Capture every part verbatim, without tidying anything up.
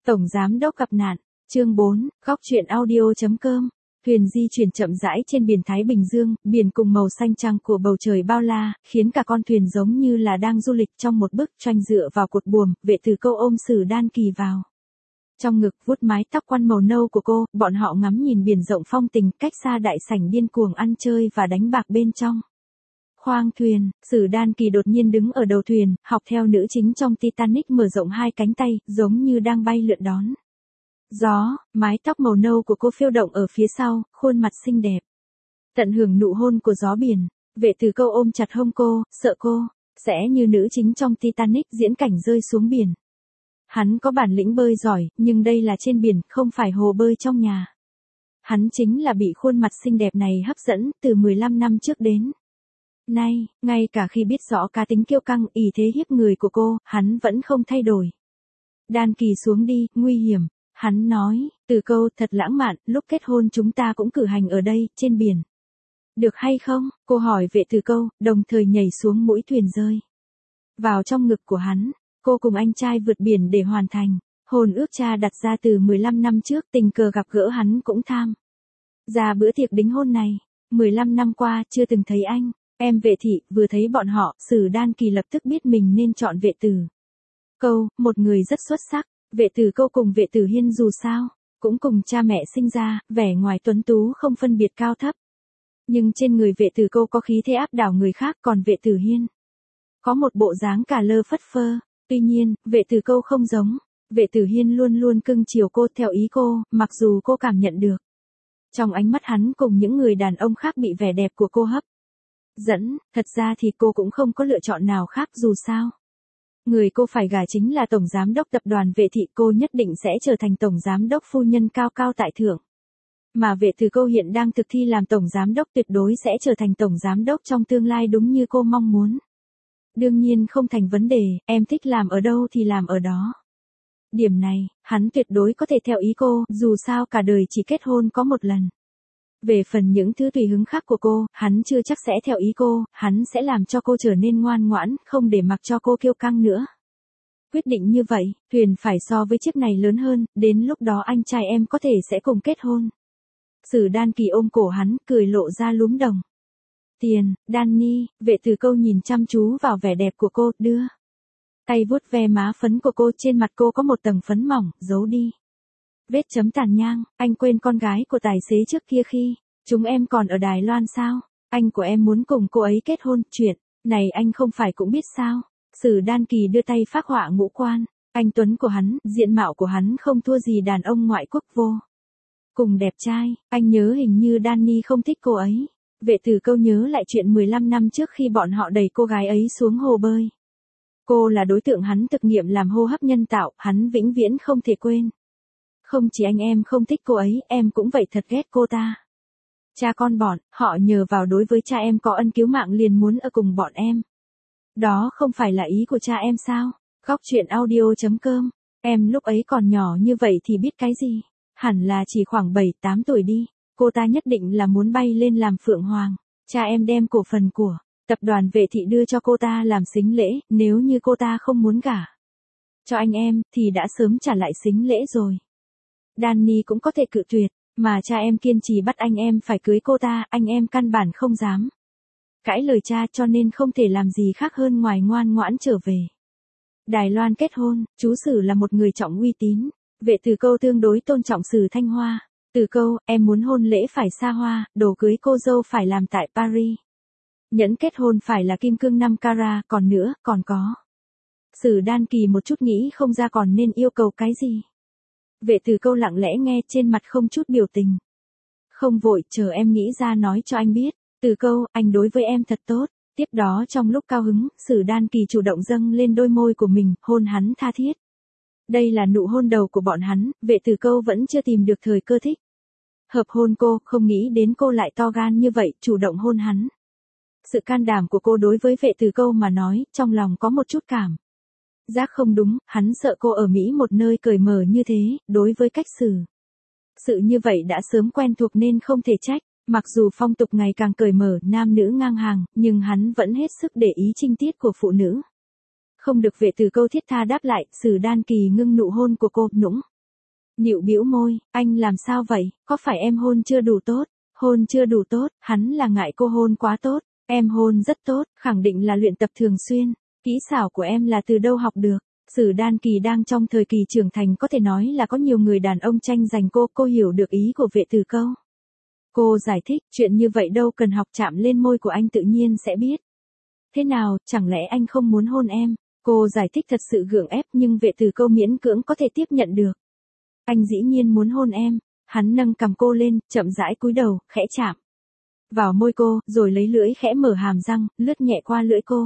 Tổng giám đốc gặp nạn, chương bốn, góc truyện audio.com. Thuyền di chuyển chậm rãi trên biển Thái Bình Dương, biển cùng màu xanh trăng của bầu trời bao la, khiến cả con thuyền giống như là đang du lịch trong một bức tranh dựa vào cột buồm. Vệ Từ Câu ôm Sử Đan Kỳ vào trong ngực, vuốt mái tóc quăn màu nâu của cô, bọn họ ngắm nhìn biển rộng phong tình, cách xa đại sảnh điên cuồng ăn chơi và đánh bạc bên trong. Khoang thuyền, Sử Đan Kỳ đột nhiên đứng ở đầu thuyền, học theo nữ chính trong Titanic mở rộng hai cánh tay, giống như đang bay lượn đón gió. Mái tóc màu nâu của cô phiêu động ở phía sau, khuôn mặt xinh đẹp tận hưởng nụ hôn của gió biển. Vệ Từ Câu ôm chặt hông cô, sợ cô sẽ như nữ chính trong Titanic diễn cảnh rơi xuống biển. Hắn có bản lĩnh bơi giỏi, nhưng đây là trên biển, không phải hồ bơi trong nhà. Hắn chính là bị khuôn mặt xinh đẹp này hấp dẫn từ mười lăm năm trước đến nay, ngay cả khi biết rõ cá tính kiêu căng, ỷ thế hiếp người của cô, hắn vẫn không thay đổi. Đan Kỳ xuống đi, nguy hiểm. Hắn nói, Từ Câu thật lãng mạn, lúc kết hôn chúng ta cũng cử hành ở đây, trên biển. Được hay không? Cô hỏi Vệ Từ Câu, đồng thời nhảy xuống mũi thuyền rơi vào trong ngực của hắn. Cô cùng anh trai vượt biển để hoàn thành hôn ước cha đặt ra từ mười lăm năm trước, tình cờ gặp gỡ hắn cũng tham ra bữa tiệc đính hôn này. mười lăm năm qua, chưa từng thấy anh em Vệ thị, vừa thấy bọn họ, Sử Đan Kỳ lập tức biết mình nên chọn Vệ Từ Câu, một người rất xuất sắc. Vệ Từ Câu cùng Vệ Tử Hiên dù sao cũng cùng cha mẹ sinh ra, vẻ ngoài tuấn tú không phân biệt cao thấp. Nhưng trên người Vệ Từ Câu có khí thế áp đảo người khác, còn Vệ Tử Hiên có một bộ dáng cả lơ phất phơ. Tuy nhiên, Vệ Từ Câu không giống. Vệ Tử Hiên luôn luôn cưng chiều cô theo ý cô, mặc dù cô cảm nhận được trong ánh mắt hắn cùng những người đàn ông khác bị vẻ đẹp của cô hấp dẫn. Thật ra thì cô cũng không có lựa chọn nào khác, dù sao người cô phải gả chính là tổng giám đốc tập đoàn Vệ thị, cô nhất định sẽ trở thành tổng giám đốc phu nhân cao cao tại thượng. Mà Vệ Từ Câu hiện đang thực thi làm tổng giám đốc, tuyệt đối sẽ trở thành tổng giám đốc trong tương lai đúng như cô mong muốn. Đương nhiên không thành vấn đề, em thích làm ở đâu thì làm ở đó. Điểm này, hắn tuyệt đối có thể theo ý cô, dù sao cả đời chỉ kết hôn có một lần. Về phần những thứ tùy hứng khác của cô, hắn chưa chắc sẽ theo ý cô, hắn sẽ làm cho cô trở nên ngoan ngoãn, không để mặc cho cô kiêu căng nữa. Quyết định như vậy, thuyền phải so với chiếc này lớn hơn, đến lúc đó anh trai em có thể sẽ cùng kết hôn. Sử Đan Kỳ ôm cổ hắn, cười lộ ra lúm đồng tiền. Danny, Vệ Từ Câu nhìn chăm chú vào vẻ đẹp của cô, đưa tay vuốt ve má phấn của cô, trên mặt cô có một tầng phấn mỏng, giấu đi vết chấm tàn nhang. Anh quên con gái của tài xế trước kia khi chúng em còn ở Đài Loan sao? Anh của em muốn cùng cô ấy kết hôn, chuyện này anh không phải cũng biết sao? Sử Đan Kỳ đưa tay phác họa ngũ quan anh tuấn của hắn, diện mạo của hắn không thua gì đàn ông ngoại quốc vô cùng đẹp trai. Anh nhớ hình như Danny không thích cô ấy. Vệ Từ Câu nhớ lại chuyện mười lăm năm trước khi bọn họ đẩy cô gái ấy xuống hồ bơi. Cô là đối tượng hắn thực nghiệm làm hô hấp nhân tạo, hắn vĩnh viễn không thể quên. Không chỉ anh em không thích cô ấy, em cũng vậy, thật ghét cô ta. Cha con bọn họ nhờ vào đối với cha em có ân cứu mạng liền muốn ở cùng bọn em. Đó không phải là ý của cha em sao? Góc truyện audio.com. Em lúc ấy còn nhỏ như vậy thì biết cái gì? Hẳn là chỉ khoảng bảy tám tuổi đi. Cô ta nhất định là muốn bay lên làm phượng hoàng. Cha em đem cổ phần của tập đoàn Vệ thị đưa cho cô ta làm sính lễ, nếu như cô ta không muốn gả cho anh em, thì đã sớm trả lại sính lễ rồi. Danny cũng có thể cự tuyệt, mà cha em kiên trì bắt anh em phải cưới cô ta, anh em căn bản không dám cãi lời cha, cho nên không thể làm gì khác hơn ngoài ngoan ngoãn trở về Đài Loan kết hôn. Chú Sử là một người trọng uy tín. Vệ Từ Câu tương đối tôn trọng Sử Thanh Hoa. Từ Câu, em muốn hôn lễ phải xa hoa, đồ cưới cô dâu phải làm tại Paris. Nhẫn kết hôn phải là kim cương năm carat, còn nữa, còn có. Sử Đan Kỳ một chút nghĩ không ra còn nên yêu cầu cái gì. Vệ Từ Câu lặng lẽ nghe, trên mặt không chút biểu tình. Không vội, chờ em nghĩ ra nói cho anh biết. Từ Câu, anh đối với em thật tốt. Tiếp đó trong lúc cao hứng, Sử Đan Kỳ chủ động dâng lên đôi môi của mình, hôn hắn tha thiết. Đây là nụ hôn đầu của bọn hắn, Vệ Từ Câu vẫn chưa tìm được thời cơ thích hợp hôn cô, không nghĩ đến cô lại to gan như vậy, chủ động hôn hắn. Sự can đảm của cô đối với Vệ Từ Câu mà nói, trong lòng có một chút cảm giác không đúng, hắn sợ cô ở Mỹ một nơi cởi mở như thế, đối với cách xử sự như vậy đã sớm quen thuộc nên không thể trách. Mặc dù phong tục ngày càng cởi mở, nam nữ ngang hàng, nhưng hắn vẫn hết sức để ý trinh tiết của phụ nữ. Không được Vệ Từ Câu thiết tha đáp lại, Sử Đan Kỳ ngưng nụ hôn của cô, nũng Nịu bĩu môi, anh làm sao vậy, có phải em hôn chưa đủ tốt? Hôn chưa đủ tốt, hắn là ngại cô hôn quá tốt, em hôn rất tốt, khẳng định là luyện tập thường xuyên, kỹ xảo của em là từ đâu học được? Sử Đan Kỳ đang trong thời kỳ trưởng thành, có thể nói là có nhiều người đàn ông tranh giành cô, cô hiểu được ý của Vệ Tử Câu. Cô giải thích, chuyện như vậy đâu cần học, chạm lên môi của anh tự nhiên sẽ biết. Thế nào, chẳng lẽ anh không muốn hôn em? Cô giải thích thật sự gượng ép, nhưng Vệ Tử Câu miễn cưỡng có thể tiếp nhận được. Anh dĩ nhiên muốn hôn em. Hắn nâng cằm cô lên, chậm rãi cúi đầu, khẽ chạm vào môi cô, rồi lấy lưỡi khẽ mở hàm răng, lướt nhẹ qua lưỡi cô.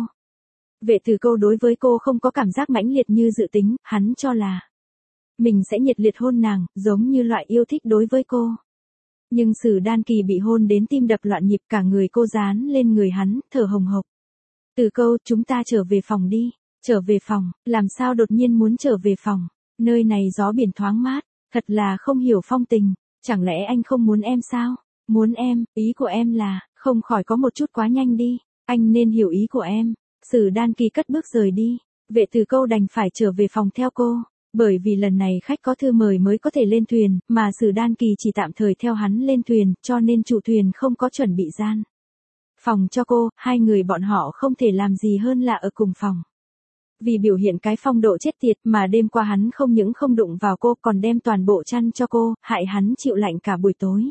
Vệ Tử Câu đối với cô không có cảm giác mãnh liệt như dự tính, hắn cho là mình sẽ nhiệt liệt hôn nàng, giống như loại yêu thích đối với cô. Nhưng Sử Đan Kỳ bị hôn đến tim đập loạn nhịp, cả người cô dán lên người hắn, thở hồng hộc. Tử Câu, chúng ta trở về phòng đi. Trở về phòng, làm sao đột nhiên muốn trở về phòng? Nơi này gió biển thoáng mát, thật là không hiểu phong tình. Chẳng lẽ anh không muốn em sao? Muốn em, ý của em là, không khỏi có một chút quá nhanh đi. Anh nên hiểu ý của em. Sử Đan Kỳ cất bước rời đi. Vệ Tử Câu đành phải trở về phòng theo cô. Bởi vì lần này khách có thư mời mới có thể lên thuyền, mà Sử Đan Kỳ chỉ tạm thời theo hắn lên thuyền, cho nên chủ thuyền không có chuẩn bị gian phòng cho cô, hai người bọn họ không thể làm gì hơn là ở cùng phòng. Vì biểu hiện cái phong độ chết tiệt mà đêm qua hắn không những không đụng vào cô, còn đem toàn bộ chăn cho cô, hại hắn chịu lạnh cả buổi tối.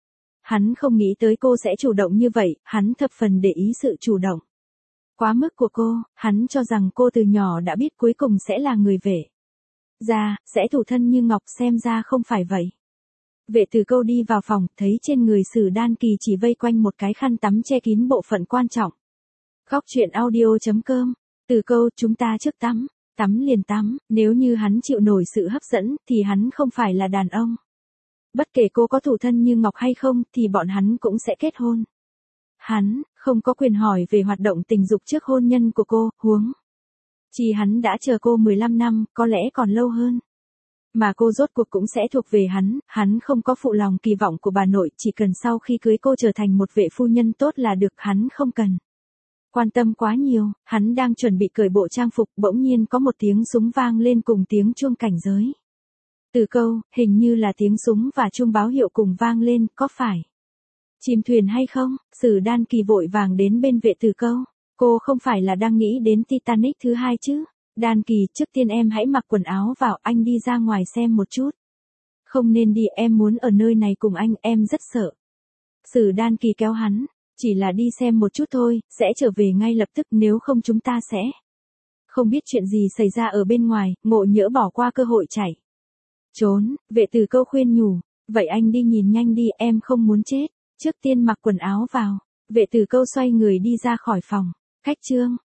Hắn không nghĩ tới cô sẽ chủ động như vậy, hắn thập phần để ý sự chủ động quá mức của cô, hắn cho rằng cô từ nhỏ đã biết cuối cùng sẽ là người vệ gia, sẽ thủ thân như ngọc, xem ra không phải vậy. Vệ Tử Câu đi vào phòng, thấy trên người Sử Đan Kỳ chỉ vây quanh một cái khăn tắm che kín bộ phận quan trọng. Góc truyện audio chấm com. Tử Câu, chúng ta trước tắm. Tắm liền tắm, nếu như hắn chịu nổi sự hấp dẫn, thì hắn không phải là đàn ông. Bất kể cô có thủ thân như ngọc hay không, thì bọn hắn cũng sẽ kết hôn. Hắn, không có quyền hỏi về hoạt động tình dục trước hôn nhân của cô, huống chi hắn đã chờ cô mười lăm năm, có lẽ còn lâu hơn. Mà cô rốt cuộc cũng sẽ thuộc về hắn, hắn không có phụ lòng kỳ vọng của bà nội, chỉ cần sau khi cưới cô trở thành một vệ phu nhân tốt là được, hắn không cần quan tâm quá nhiều. Hắn đang chuẩn bị cởi bộ trang phục, bỗng nhiên có một tiếng súng vang lên cùng tiếng chuông cảnh giới. Tử Câu, hình như là tiếng súng và chuông báo hiệu cùng vang lên, có phải chìm thuyền hay không? Sử Đan Kỳ vội vàng đến bên Vệ Tử Câu. Cô không phải là đang nghĩ đến Titanic thứ hai chứ? Đan Kỳ, trước tiên em hãy mặc quần áo vào, anh đi ra ngoài xem một chút. Không nên đi, em muốn ở nơi này cùng anh, em rất sợ. Sử Đan Kỳ kéo hắn, chỉ là đi xem một chút thôi, sẽ trở về ngay lập tức, nếu không chúng ta sẽ không biết chuyện gì xảy ra ở bên ngoài, ngộ nhỡ bỏ qua cơ hội chạy trốn. Vệ Tử Câu khuyên nhủ, vậy anh đi nhìn nhanh đi, em không muốn chết. Trước tiên mặc quần áo vào. Vệ Tử Câu xoay người đi ra khỏi phòng. Khách trương.